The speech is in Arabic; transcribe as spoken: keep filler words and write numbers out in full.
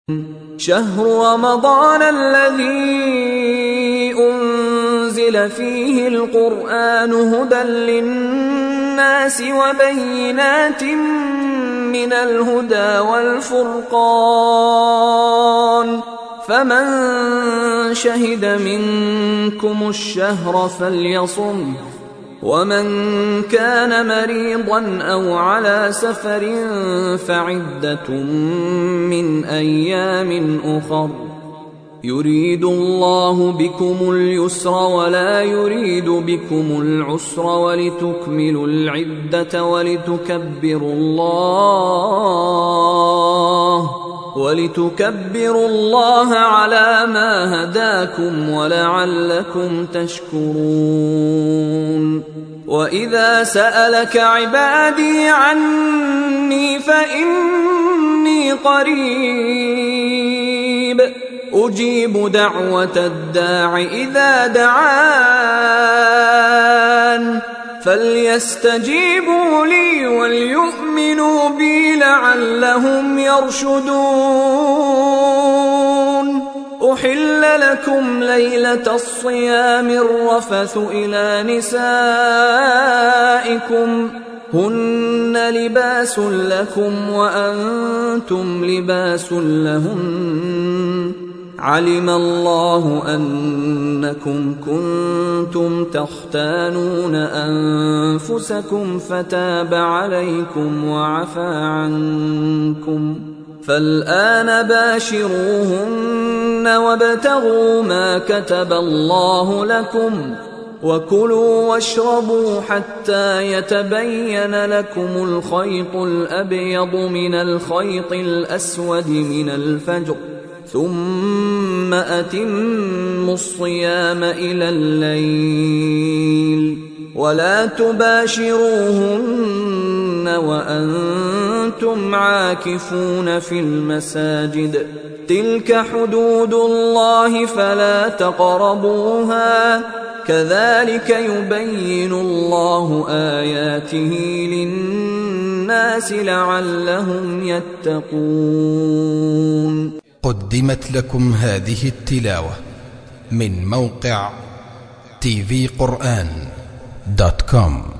شهر رمضان الذي أنزل فيه القرآن هدى للناس وبينات من الهدى والفرقان فمن شهد منكم الشهر فليصم ومن كان مريضا أو على سفر فعدة من أيام أخر يريد الله بكم اليسر ولا يريد بكم العسر ولتكملوا العدة ولتكبروا الله ولتكبروا الله على ما هداكم ولعلكم تشكرون. وإذا سألك عبادي عني فإني قريب أجيب دعوة الداع إذا دعان فليستجيبوا لي وليؤمنوا بي لعلهم يرشدون. أحل لكم ليلة الصيام الرفث إلى نسائكم هن لباس لكم وأنتم لباس لهن علم الله أنكم كنتم تختانون أنفسكم فتاب عليكم وعفى عنكم فالآن باشروهن وابتغوا ما كتب الله لكم وكلوا واشربوا حتى يتبين لكم الخيط الأبيض من الخيط الأسود من الفجر ثم أتموا الصيام إلى الليل ولا تباشروهن وأنتم عاكفون في المساجد تلك حدود الله فلا تقربوها كذلك يبين الله آياته للناس لعلهم يتقون. قدمت لكم هذه التلاوة من موقع تي في قرآن دوت كوم.